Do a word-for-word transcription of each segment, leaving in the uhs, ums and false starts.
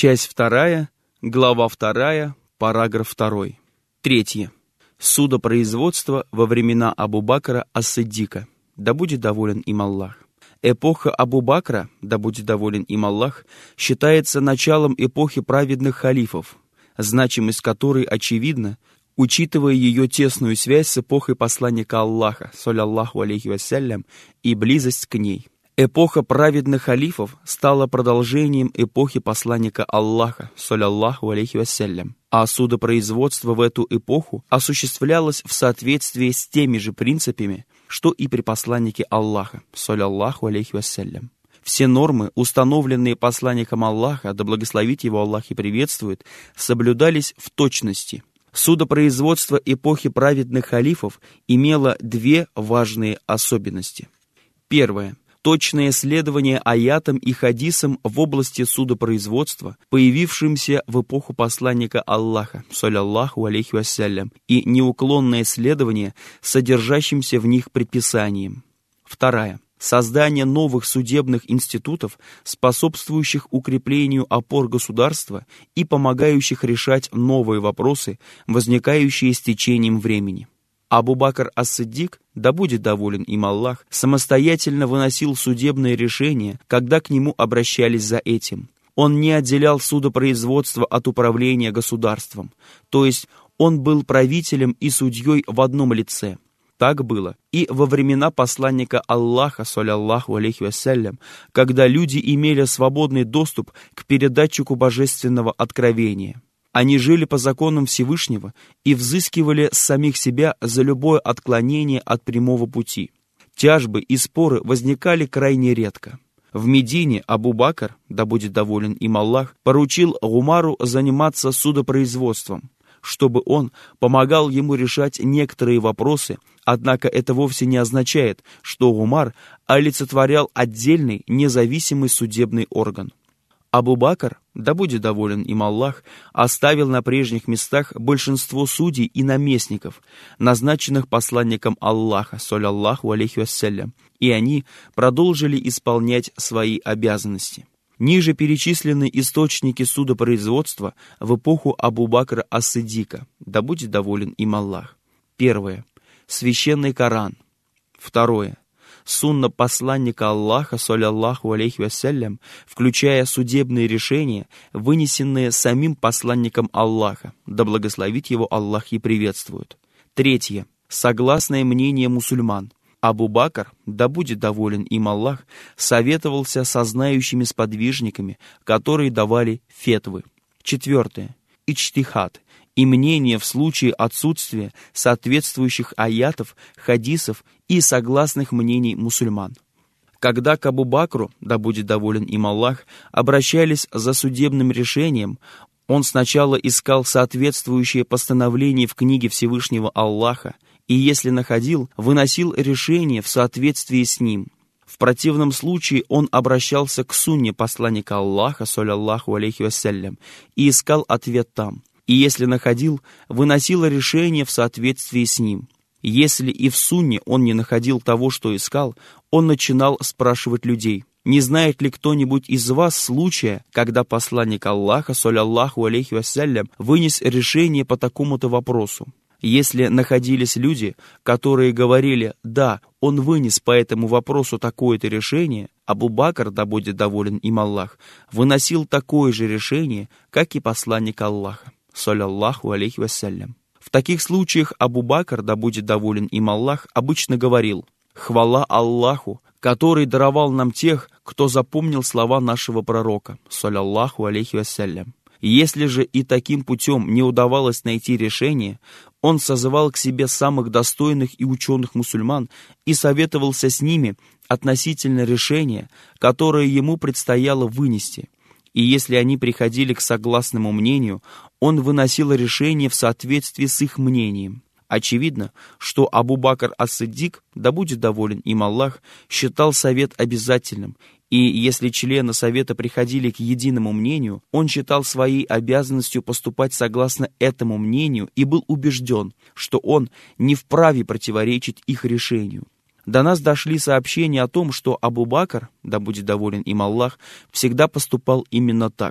Часть вторая, глава вторая, параграф второй. Третье. Судопроизводство во времена Абу-Бакра ас-Сиддика. Да будет доволен им Аллах. Эпоха Абу-Бакра, да будет доволен им Аллах, считается началом эпохи праведных халифов, значимость которой очевидна, учитывая ее тесную связь с эпохой посланника Аллаха, саллаллаху алейхи вассалям, и близость к ней. Эпоха праведных халифов стала продолжением эпохи посланника Аллаха, саллаллаху алейхи вассалям, а судопроизводство в эту эпоху осуществлялось в соответствии с теми же принципами, что и при посланнике Аллаха, саллаллаху алейхи вассалям. Все нормы, установленные посланником Аллаха, да благословит его Аллах и приветствует, соблюдались в точности. Судопроизводство эпохи праведных халифов имело две важные особенности. Первое. Точное следование аятам и хадисам в области судопроизводства, появившимся в эпоху посланника Аллаха, саллаллаху алейхи вассалям, и неуклонное следование содержащимся в них предписаниям. Вторая. Создание новых судебных институтов, способствующих укреплению опор государства и помогающих решать новые вопросы, возникающие с течением времени. Абу-Бакр ас-Сиддик, да будет доволен им Аллах, самостоятельно выносил судебные решения, когда к нему обращались за этим. Он не отделял судопроизводство от управления государством, то есть он был правителем и судьей в одном лице. Так было и во времена посланника Аллаха, саллаллаху алейхи вассалям, когда люди имели свободный доступ к передатчику божественного откровения. Они жили по законам Всевышнего и взыскивали с самих себя за любое отклонение от прямого пути. Тяжбы и споры возникали крайне редко. В Медине Абу-Бакр, да будет доволен им Аллах, поручил Умару заниматься судопроизводством, чтобы он помогал ему решать некоторые вопросы, однако это вовсе не означает, что Умар олицетворял отдельный независимый судебный орган. Абу-Бакр, да будет доволен им Аллах, оставил на прежних местах большинство судей и наместников, назначенных посланником Аллаха, саллаллаху алейхи вассалям, и они продолжили исполнять свои обязанности. Ниже перечислены источники судопроизводства в эпоху Абу-Бакра ас-Сиддика, да будет доволен им Аллах. Первое. Священный Коран. Второе. Сунна посланника Аллаха, саллаллаху алейхи вассалям, включая судебные решения, вынесенные самим посланником Аллаха, да благословит его Аллах и приветствует. Третье. Согласное мнение мусульман. Абу-Бакр, да будет доволен им Аллах, советовался со знающими сподвижниками, которые давали фетвы. Четвертое. Иджтихад. И мнение в случае отсутствия соответствующих аятов, хадисов и согласных мнений мусульман. Когда к Абу-Бакру, да будет доволен им Аллах, обращались за судебным решением, он сначала искал соответствующее постановление в книге Всевышнего Аллаха, и если находил, выносил решение в соответствии с ним. В противном случае он обращался к сунне посланника Аллаха, саллаллаху алейхи вассалям, и искал ответ там. И если находил, выносил решение в соответствии с ним. Если и в сунне он не находил того, что искал, он начинал спрашивать людей: не знает ли кто-нибудь из вас случая, когда посланник Аллаха, саллаллаху алейхи вассалям, вынес решение по такому-то вопросу? Если находились люди, которые говорили: да, он вынес по этому вопросу такое-то решение, Абу-Бакр, да будет доволен им Аллах, выносил такое же решение, как и посланник Аллаха, саллаллаху алейхи вассалям. В таких случаях Абу-Бакр, да будет доволен им Аллах, обычно говорил: хвала Аллаху, который даровал нам тех, кто запомнил слова нашего пророка, саллаллаху алейхи вассалям. Если же и таким путем не удавалось найти решение, он созывал к себе самых достойных и ученых мусульман и советовался с ними относительно решения, которое ему предстояло вынести. И если они приходили к согласному мнению, он выносил решение в соответствии с их мнением. Очевидно, что Абу-Бакр ас-Сиддик, да будет доволен им Аллах, считал совет обязательным, и если члены совета приходили к единому мнению, он считал своей обязанностью поступать согласно этому мнению и был убежден, что он не вправе противоречить их решению. До нас дошли сообщения о том, что Абу-Бакр, да будет доволен им Аллах, всегда поступал именно так.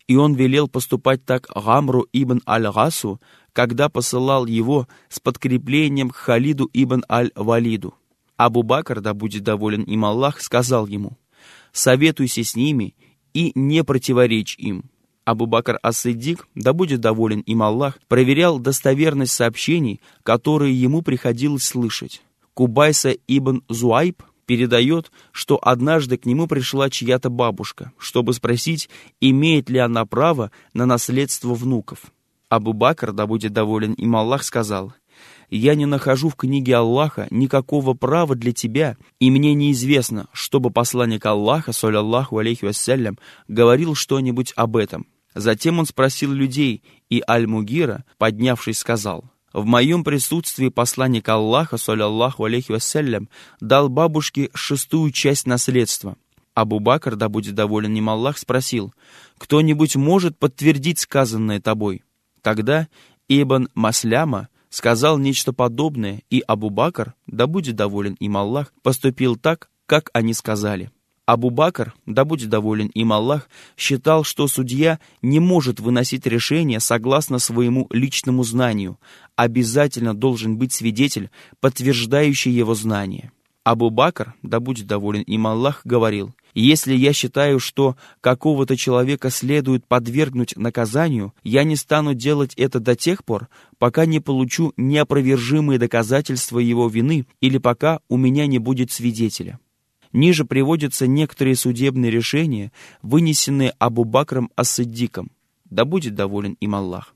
И он велел поступать так Гамру ибн аль-Гасу, когда посылал его с подкреплением к Халиду ибн аль-Валиду. Абу Бакр, да будет доволен им Аллах, сказал ему: «Советуйся с ними и не противоречь им». Абу Бакр ас-Сиддик, да будет доволен им Аллах, проверял достоверность сообщений, которые ему приходилось слышать. Кубайса ибн Зуайб передает, что однажды к нему пришла чья-то бабушка, чтобы спросить, имеет ли она право на наследство внуков. Абу Бакр, да будет доволен им Аллах, сказал: «Я не нахожу в книге Аллаха никакого права для тебя, и мне неизвестно, чтобы посланник Аллаха, саллаллаху алейхи вассалям, говорил что-нибудь об этом». Затем он спросил людей, и Аль-Мугира, поднявшись, сказал: «В моем присутствии посланник Аллаха, саллаллаху алейхи вассалям, дал бабушке шестую часть наследства». Абу Бакр, да будет доволен им Аллах, спросил: «Кто-нибудь может подтвердить сказанное тобой?» Тогда Ибн Масляма сказал нечто подобное, и Абу Бакр, да будет доволен им Аллах, поступил так, как они сказали. Абу Бакр, да будет доволен им Аллах, считал, что судья не может выносить решение согласно своему личному знанию, обязательно должен быть свидетель, подтверждающий его знание. Абу Бакр, да будет доволен им Аллах, говорил: «Если я считаю, что какого-то человека следует подвергнуть наказанию, я не стану делать это до тех пор, пока не получу неопровержимые доказательства его вины или пока у меня не будет свидетеля». Ниже приводятся некоторые судебные решения, вынесенные Абу Бакром ас-Сиддиком, да будет доволен им Аллах.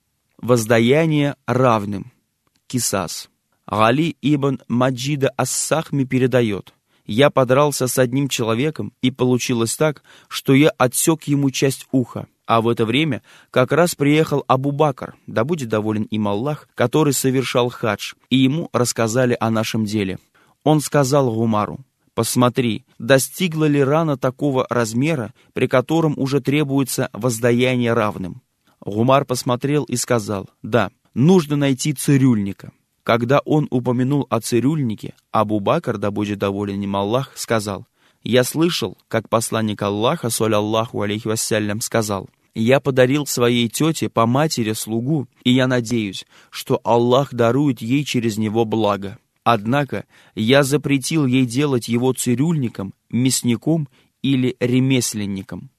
Воздаяние равным. Кисас. Гали ибн Маджида ас-Сахми передает: «Я подрался с одним человеком, и получилось так, что я отсек ему часть уха». А в это время как раз приехал Абу Бакр, да будет доволен им Аллах, который совершал хадж, и ему рассказали о нашем деле. Он сказал Гумару: «Посмотри, достигла ли рана такого размера, при котором уже требуется воздаяние равным?» Гумар посмотрел и сказал: «Да, нужно найти цирюльника». Когда он упомянул о цирюльнике, Абу Бакр, да будет доволен им Аллах, сказал: «Я слышал, как посланник Аллаха, саллаллаху алейхи вассалям, сказал: я подарил своей тете по матери слугу, и я надеюсь, что Аллах дарует ей через него благо. Однако я запретил ей делать его цирюльником, мясником или ремесленником».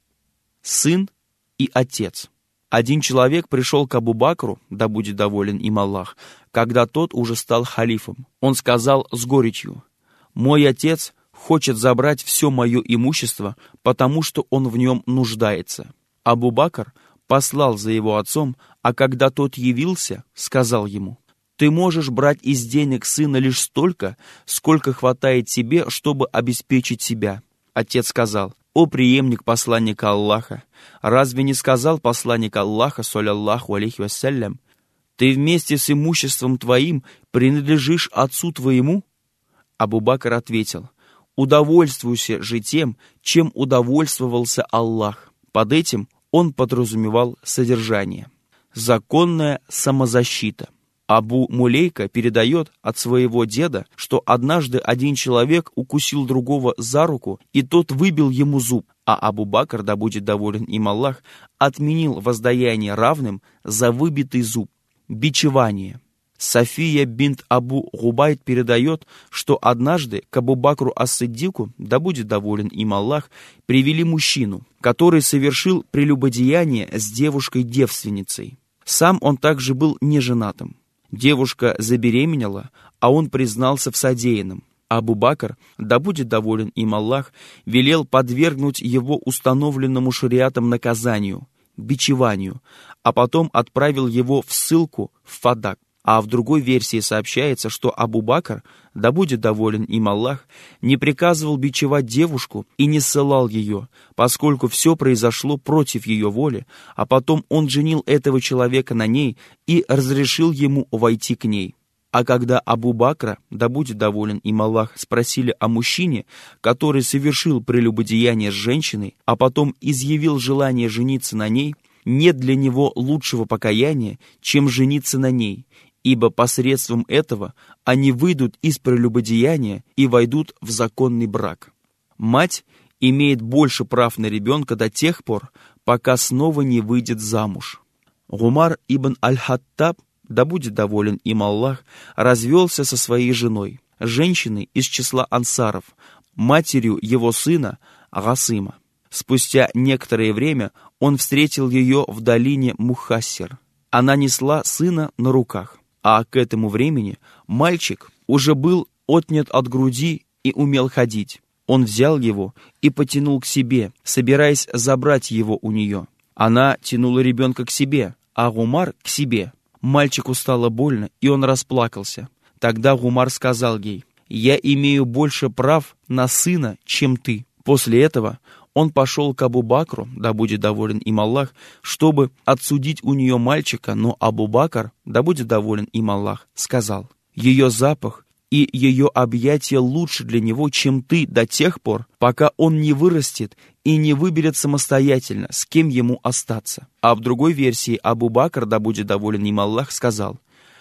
Сын и отец. Один человек пришел к Абу Бакру, да будет доволен им Аллах, когда тот уже стал халифом. Он сказал с горечью: «Мой отец хочет забрать все мое имущество, потому что он в нем нуждается». Абу Бакр послал за его отцом, а когда тот явился, сказал ему: «Ты можешь брать из денег сына лишь столько, сколько хватает тебе, чтобы обеспечить себя». Отец сказал: «О преемник посланника Аллаха, разве не сказал посланник Аллаха, саллаллаху алейхи вассалям: ты вместе с имуществом твоим принадлежишь отцу твоему?» Абу Бакр ответил: «Удовольствуйся же тем, чем удовольствовался Аллах». Под этим он подразумевал содержание. Законная самозащита. Абу Мулейка передает от своего деда, что однажды один человек укусил другого за руку, и тот выбил ему зуб, а Абу Бакр, да будет доволен им Аллах, отменил воздаяние равным за выбитый зуб. Бичевание. София бинт Абу Губайд передает, что однажды к Абу Бакру ас-Сиддику, да будет доволен им Аллах, привели мужчину, который совершил прелюбодеяние с девушкой-девственницей. Сам он также был неженатым. Девушка забеременела, а он признался в содеянном. Абу Бакр, да будет доволен им Аллах, велел подвергнуть его установленному шариатом наказанию, бичеванию, а потом отправил его в ссылку в Фадак. А в другой версии сообщается, что Абу Бакр, да будет доволен им Аллах, не приказывал бичевать девушку и не ссылал ее, поскольку все произошло против ее воли, а потом он женил этого человека на ней и разрешил ему войти к ней. А когда Абу Бакра, да будет доволен им Аллах, спросили о мужчине, который совершил прелюбодеяние с женщиной, а потом изъявил желание жениться на ней, нет для него лучшего покаяния, чем жениться на ней, ибо посредством этого они выйдут из прелюбодеяния и войдут в законный брак. Мать имеет больше прав на ребенка до тех пор, пока снова не выйдет замуж. Умар ибн аль-Хаттаб, да будет доволен им Аллах, развелся со своей женой, женщиной из числа ансаров, матерью его сына Гасима. Спустя некоторое время он встретил ее в долине Мухассир. Она несла сына на руках, а к этому времени мальчик уже был отнят от груди и умел ходить. Он взял его и потянул к себе, собираясь забрать его у нее. Она тянула ребенка к себе, а Умар к себе. Мальчику стало больно, и он расплакался. Тогда Умар сказал ей: «Я имею больше прав на сына, чем ты». После этого он пошел к Абу-Бакру, да будет доволен им Аллах, чтобы отсудить у нее мальчика, но Абу-Бакр, да будет доволен им Аллах, сказал: «Ее запах и ее объятия лучше для него, чем ты, до тех пор, пока он не вырастет и не выберет самостоятельно, с кем ему остаться». А в другой версии Абу-Бакр, да будет доволен им Аллах, сказал: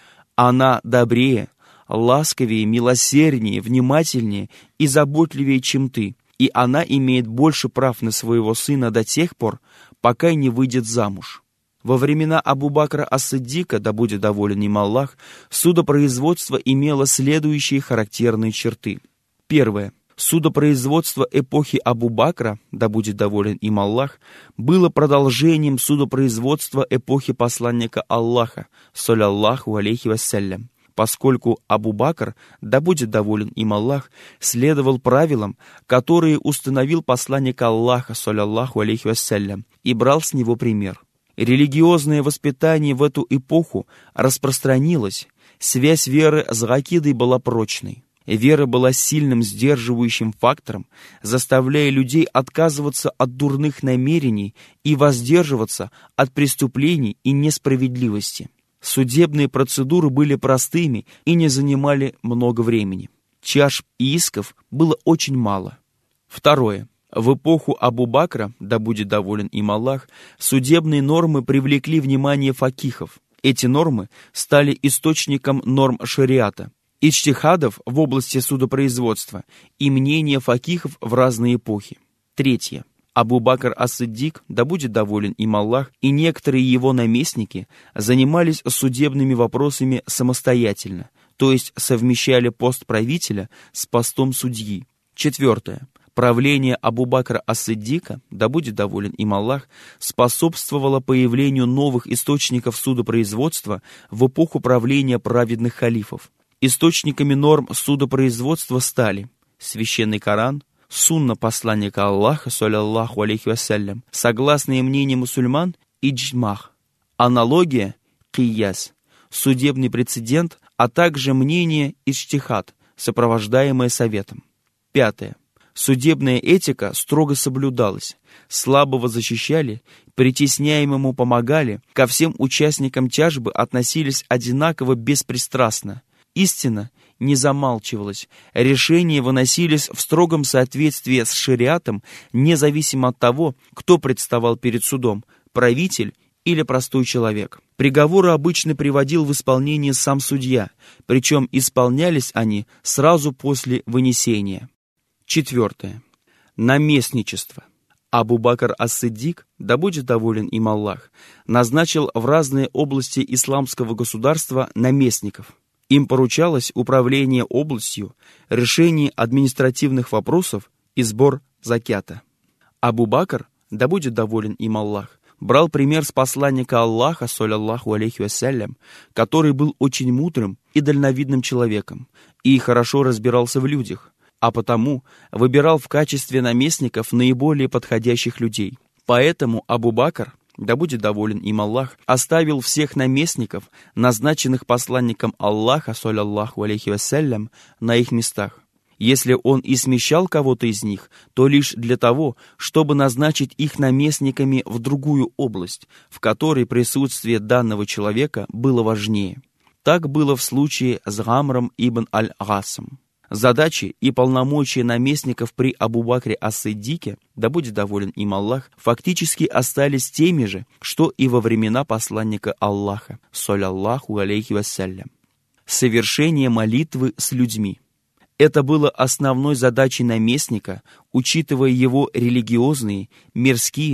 «Она добрее, ласковее, милосерднее, внимательнее и заботливее, чем ты, и она имеет больше прав на своего сына до тех пор, пока не выйдет замуж». Во времена Абу-Бакра ас-Сиддика, да будет доволен им Аллах, судопроизводство имело следующие характерные черты. Первое. Судопроизводство эпохи Абу-Бакра, да будет доволен им Аллах, было продолжением судопроизводства эпохи посланника Аллаха, саллаллаху алейхи вассалям, поскольку Абу-Бакр, да будет доволен им Аллах, следовал правилам, которые установил посланник Аллаха, саллаллаху алейхи вассалям, и брал с него пример. Религиозное воспитание в эту эпоху распространилось, связь веры с акидой была прочной. Вера была сильным сдерживающим фактором, заставляя людей отказываться от дурных намерений и воздерживаться от преступлений и несправедливости. Судебные процедуры были простыми и не занимали много времени. Чаш и исков было очень мало. Второе. В эпоху Абу-Бакра, да будет доволен им Аллах, судебные нормы привлекли внимание факихов. Эти нормы стали источником норм шариата, иджтихадов в области судопроизводства и мнения факихов в разные эпохи. Третье. Абу-Бакр ас-Сиддик, да будет доволен им Аллах, и некоторые его наместники занимались судебными вопросами самостоятельно, то есть совмещали пост правителя с постом судьи. Четвертое. Правление Абу-Бакра ас-Сиддика, да будет доволен им Аллах, способствовало появлению новых источников судопроизводства в эпоху правления праведных халифов. Источниками норм судопроизводства стали Священный Коран, Сунна посланника Аллаха, саллаллаху алейхи вассалям, согласные мнения мусульман, иджмах, аналогия, кияс, судебный прецедент, а также мнение иджтихад, сопровождаемое советом. Пятое. Судебная этика строго соблюдалась, слабого защищали, притесняемому помогали, ко всем участникам тяжбы относились одинаково беспристрастно. Истина не замалчивалась, решения выносились в строгом соответствии с шариатом, независимо от того, кто представал перед судом, правитель или простой человек. Приговоры обычно приводил в исполнение сам судья, причем исполнялись они сразу после вынесения. Четвертое. Наместничество. Абу-Бакр ас-Сиддик, да будет доволен им Аллах, назначил в разные области исламского государства наместников. Им поручалось управление областью, решение административных вопросов и сбор закята. Абу-Бакр, да будет доволен им Аллах, брал пример с посланника Аллаха, саллаллаху алейхи вассалям, который был очень мудрым и дальновидным человеком и хорошо разбирался в людях, а потому выбирал в качестве наместников наиболее подходящих людей. Поэтому Абу-Бакр, да будет доволен им Аллах, оставил всех наместников, назначенных посланником Аллаха, саллаллаху алейхи вассалям, на их местах. Если он и смещал кого-то из них, то лишь для того, чтобы назначить их наместниками в другую область, в которой присутствие данного человека было важнее. Так было в случае с Гамром ибн аль-Гасом. Задачи и полномочия наместников при Абу-Бакре ас-Сиддике, да будет доволен им Аллах, фактически остались теми же, что и во времена посланника Аллаха, саллаллаху алейхи вассалям. Совершение молитвы с людьми. Это было основной задачей наместника, учитывая его религиозные, мирские,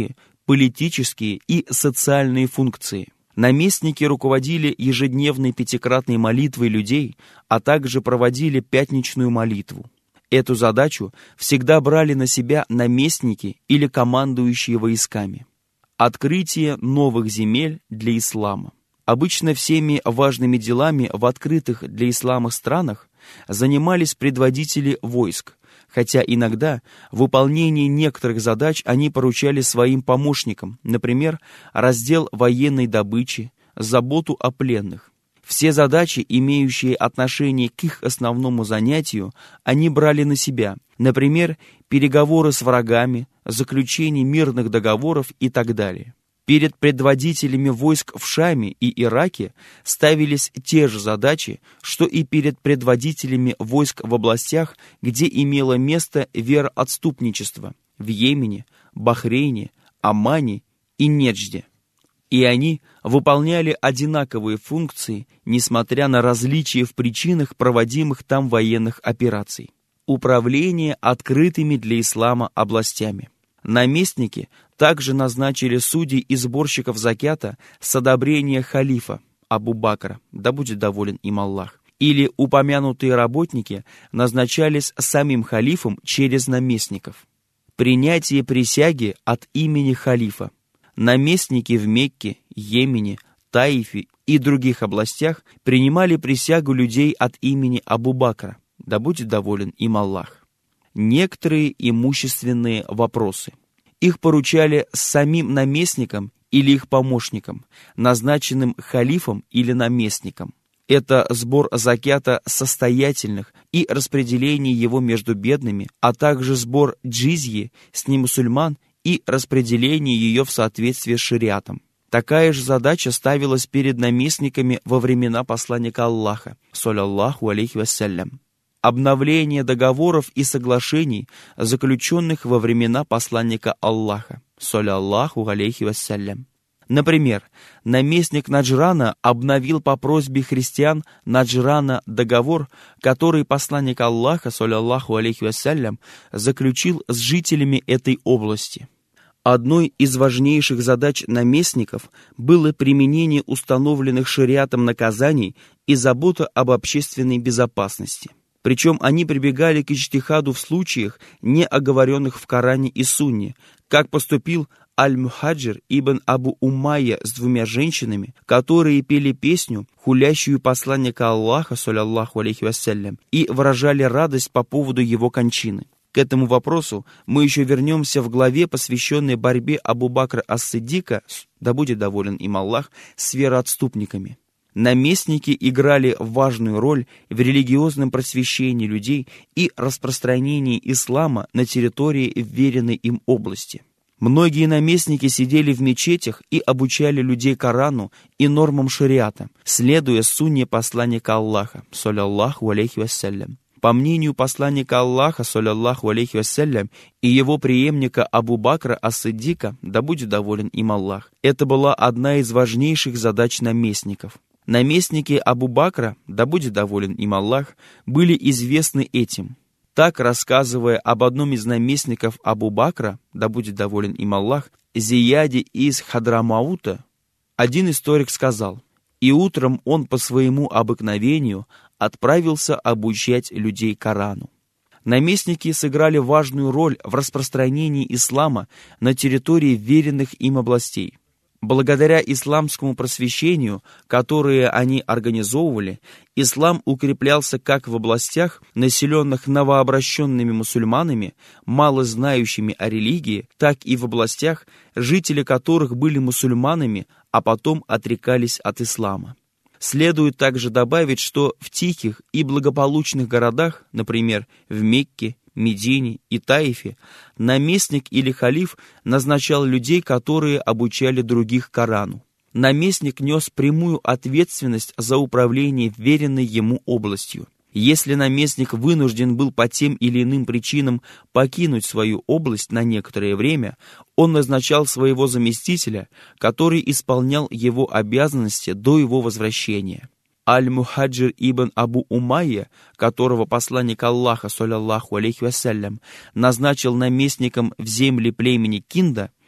политические и социальные функции. Наместники руководили ежедневной пятикратной молитвой людей, а также проводили пятничную молитву. Эту задачу всегда брали на себя наместники или командующие войсками. Открытие новых земель для ислама. Обычно всеми важными делами в открытых для ислама странах занимались предводители войск, хотя иногда выполнение некоторых задач они поручали своим помощникам, например, раздел военной добычи, заботу о пленных. Все задачи, имеющие отношение к их основному занятию, они брали на себя, например, переговоры с врагами, заключение мирных договоров и так далее. Перед предводителями войск в Шаме и Ираке ставились те же задачи, что и перед предводителями войск в областях, где имело место вероотступничество – в Йемене, Бахрейне, Омане и Неджде. И они выполняли одинаковые функции, несмотря на различия в причинах проводимых там военных операций. Управление открытыми для ислама областями. Наместники также назначили судей и сборщиков закята с одобрения халифа Абу Бакра, да будет доволен им Аллах, или упомянутые работники назначались самим халифом через наместников. Принятие присяги от имени халифа. Наместники в Мекке, Йемене, Таифе и других областях принимали присягу людей от имени Абу Бакра, да будет доволен им Аллах. Некоторые имущественные вопросы. Их поручали самим наместникам или их помощникам, назначенным халифом или наместником. Это сбор закята состоятельных и распределение его между бедными, а также сбор джизьи с немусульман и распределение ее в соответствии с шариатом. Такая же задача ставилась перед наместниками во времена посланника Аллаха, саллаллаху алейхи вассалям. Обновление договоров и соглашений, заключенных во времена посланника Аллаха, саллаллаху алейхи вассалям. Например, наместник Наджрана обновил по просьбе христиан Наджрана договор, который посланник Аллаха, саллаллаху алейхи вассалям, заключил с жителями этой области. Одной из важнейших задач наместников было применение установленных шариатом наказаний и забота об общественной безопасности. Причем они прибегали к иджтихаду в случаях, не оговоренных в Коране и Сунне, как поступил Аль-Мухаджир ибн Абу Умайя с двумя женщинами, которые пели песню, хулящую посланника Аллаха, саллаллаху алейхи вассалям, и выражали радость по поводу его кончины. К этому вопросу мы еще вернемся в главе, посвященной борьбе Абу Бакра ас-Сиддика, да будет доволен им Аллах, с вероотступниками. Наместники играли важную роль в религиозном просвещении людей и распространении ислама на территории вверенной им области. Многие наместники сидели в мечетях и обучали людей Корану и нормам шариата, следуя сунне посланника Аллаха, саллаллаху алейхи вассалям. По мнению посланника Аллаха, саллаллаху алейхи вассалям, и его преемника Абу Бакра ас-Сиддика, да будет доволен им Аллах, это была одна из важнейших задач наместников. Наместники Абу Бакра, да будет доволен им Аллах, были известны этим. Так, рассказывая об одном из наместников Абу Бакра, да будет доволен им Аллах, Зияде из Хадрамаута, один историк сказал: «И утром он по своему обыкновению отправился обучать людей Корану». Наместники сыграли важную роль в распространении ислама на территории веренных им областей. Благодаря исламскому просвещению, которое они организовывали, ислам укреплялся как в областях, населенных новообращенными мусульманами, мало знающими о религии, так и в областях, жители которых были мусульманами, а потом отрекались от ислама. Следует также добавить, что в тихих и благополучных городах, например, в Мекке, Медине и Таифе, наместник или халиф назначал людей, которые обучали других Корану. Наместник нес прямую ответственность за управление вверенной ему областью. Если наместник вынужден был по тем или иным причинам покинуть свою область на некоторое время, он назначал своего заместителя, который исполнял его обязанности до его возвращения. Аль-Мухаджир ибн Абу Умайя, которого посланник Аллаха, саллаллаху алейхи вассалям, назначил наместником в земле племени Кинда,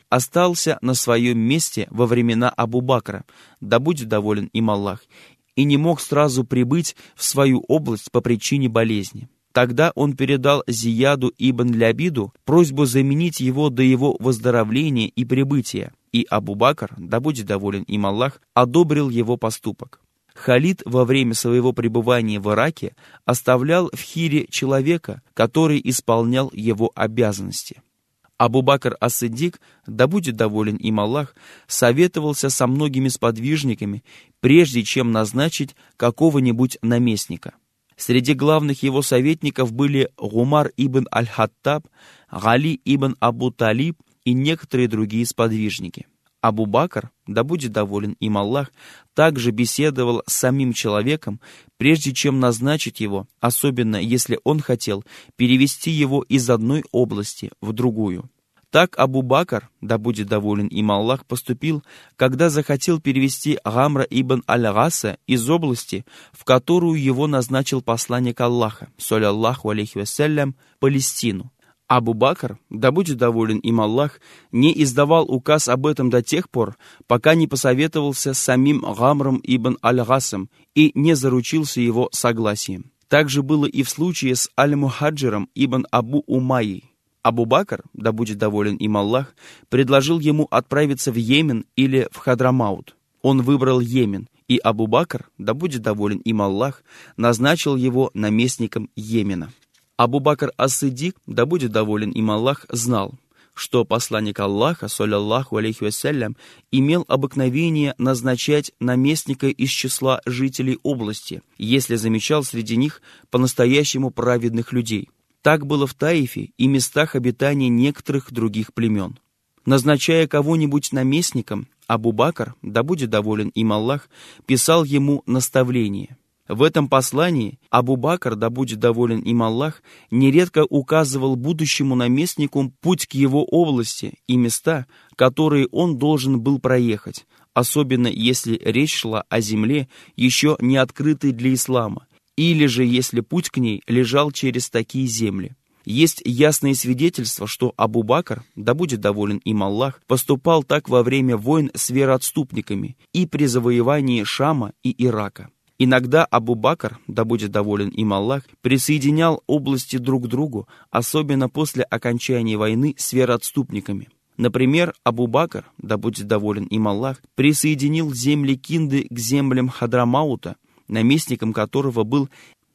остался на своем месте во времена Абу-Бакра, да будет доволен им Аллах, и не мог сразу прибыть в свою область по причине болезни. Тогда он передал Зияду ибн Лябиду просьбу заменить его до его выздоровления и прибытия, и Абу-Бакр, да будет доволен им Аллах, одобрил его поступок. Халид во время своего пребывания в Ираке оставлял в Хире человека, который исполнял его обязанности. Абу-Бакр ас-Сиддик, да будет доволен им Аллах, советовался со многими сподвижниками, прежде чем назначить какого-нибудь наместника. Среди главных его советников были Гумар ибн аль-Хаттаб, Гали ибн Абу-Талиб и некоторые другие сподвижники. Абу-Бакр, да будет доволен им Аллах, также беседовал с самим человеком, прежде чем назначить его, особенно если он хотел перевести его из одной области в другую. Так Абу-Бакр, да будет доволен им Аллах, поступил, когда захотел перевести Гамра ибн аль-Гаса из области, в которую его назначил посланник Аллаха, саллаллаху алейхи вассалям, Палестину. Абу-Бакр, да будет доволен им Аллах, не издавал указ об этом до тех пор, пока не посоветовался с самим Гамром ибн аль-Гасом и не заручился его согласием. Так же было и в случае с аль-Мухаджиром ибн Абу Умайей. Абу-Бакр, да будет доволен им Аллах, предложил ему отправиться в Йемен или в Хадрамаут. Он выбрал Йемен, и Абу-Бакр, да будет доволен им Аллах, назначил его наместником Йемена. Абу-Бакр ас-Сиддик, да будет доволен им Аллах, знал, что посланник Аллаха, саллаллаху алейхи вассалям, имел обыкновение назначать наместника из числа жителей области, если замечал среди них по-настоящему праведных людей. Так было в Таифе и местах обитания некоторых других племен. Назначая кого-нибудь наместником, Абу-Бакр, да будет доволен им Аллах, писал ему наставление. В этом послании Абу-Бакр, да будет доволен им Аллах, нередко указывал будущему наместнику путь к его области и места, которые он должен был проехать, особенно если речь шла о земле, еще не открытой для ислама, или же если путь к ней лежал через такие земли. Есть ясные свидетельства, что Абу-Бакр, да будет доволен им Аллах, поступал так во время войн с вероотступниками и при завоевании Шама и Ирака. Иногда Абу-Бакр, да будет доволен им Аллах, присоединял области друг к другу, особенно после окончания войны с вероотступниками. Например, Абу-Бакр, да будет доволен им Аллах, присоединил земли Кинды к землям Хадрамаута, наместником которого был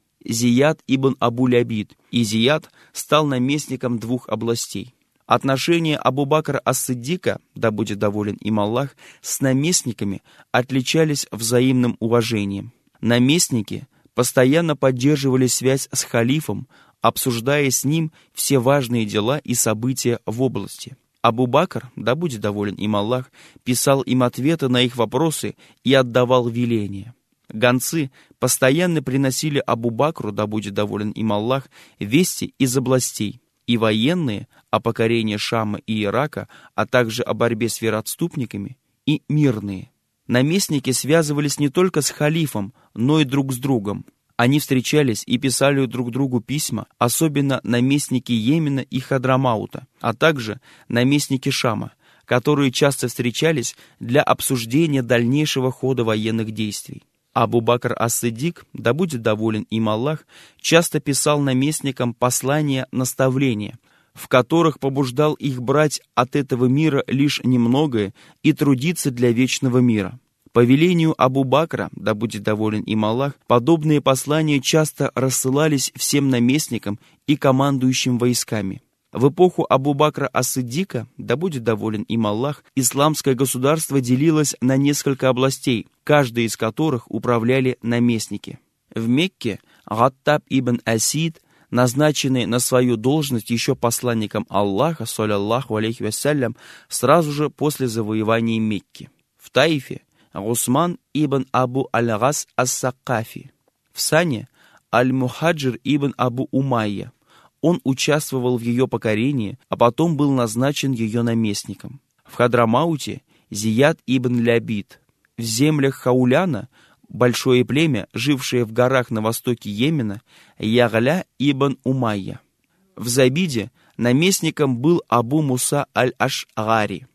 Зияд ибн Абу-Лябид, и Зияд стал наместником двух областей. Отношения Абу-Бакра ас-Сиддика, да будет доволен им Аллах, с наместниками отличались взаимным уважением. Наместники постоянно поддерживали связь с халифом, обсуждая с ним все важные дела и события в области. Абу-Бакр, да будет доволен им Аллах, писал им ответы на их вопросы и отдавал веления. Гонцы постоянно приносили Абу-Бакру, да будет доволен им Аллах, вести из областей, и военные о покорении Шама и Ирака, а также о борьбе с вероотступниками, и мирные. Наместники связывались не только с халифом, но и друг с другом. Они встречались и писали друг другу письма, особенно наместники Йемена и Хадрамаута, а также наместники Шама, которые часто встречались для обсуждения дальнейшего хода военных действий. Абу-Бакр ас-Сиддик, да будет доволен им Аллах, часто писал наместникам послания-наставления, в которых побуждал их брать от этого мира лишь немногое и трудиться для вечного мира. По велению Абу-Бакра, да будет доволен им Аллах, подобные послания часто рассылались всем наместникам и командующим войсками. В эпоху Абу-Бакра ас-Сиддика, да будет доволен им Аллах, исламское государство делилось на несколько областей, каждая из которых управляли наместники. В Мекке Гаттаб ибн Асид, назначенный на свою должность еще посланником Аллаха, саллаллаху алейхи вассалям, сразу же после завоевания Мекки. В Таифе Усман ибн Абу аль-Гас ас-Сакафи. В Сане аль-Мухаджир ибн Абу Умайя. Он участвовал в ее покорении, а потом был назначен ее наместником. В Хадрамауте Зияд ибн Лябид. В землях Хауляна большое племя, жившее в горах на востоке Йемена, Ягля ибн Умайя. В Забиде наместником был Абу Муса аль-Аш'ари.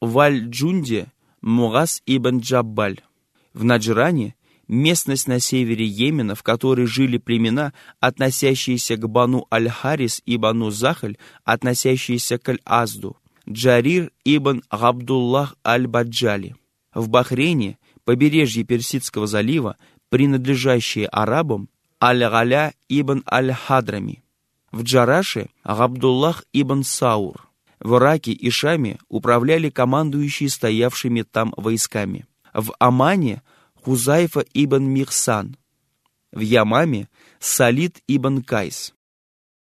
в Аль-Джунде Мугас ибн Джаббаль. В Наджране, местность на севере Йемена, в которой жили племена, относящиеся к Бану Аль-Харис и Бану Захаль, относящиеся к Аль-Азду, Джарир ибн Габдуллах Аль-Баджали. В Бахрейне, побережье Персидского залива, принадлежащие арабам, Аль-Галя ибн Аль-Хадрами. В Джараше Габдуллах ибн Саур. В Ираке и Шаме управляли командующие стоявшими там войсками. В Омане Хузайфа ибн Михсан. В Ямаме Салид ибн Кайс.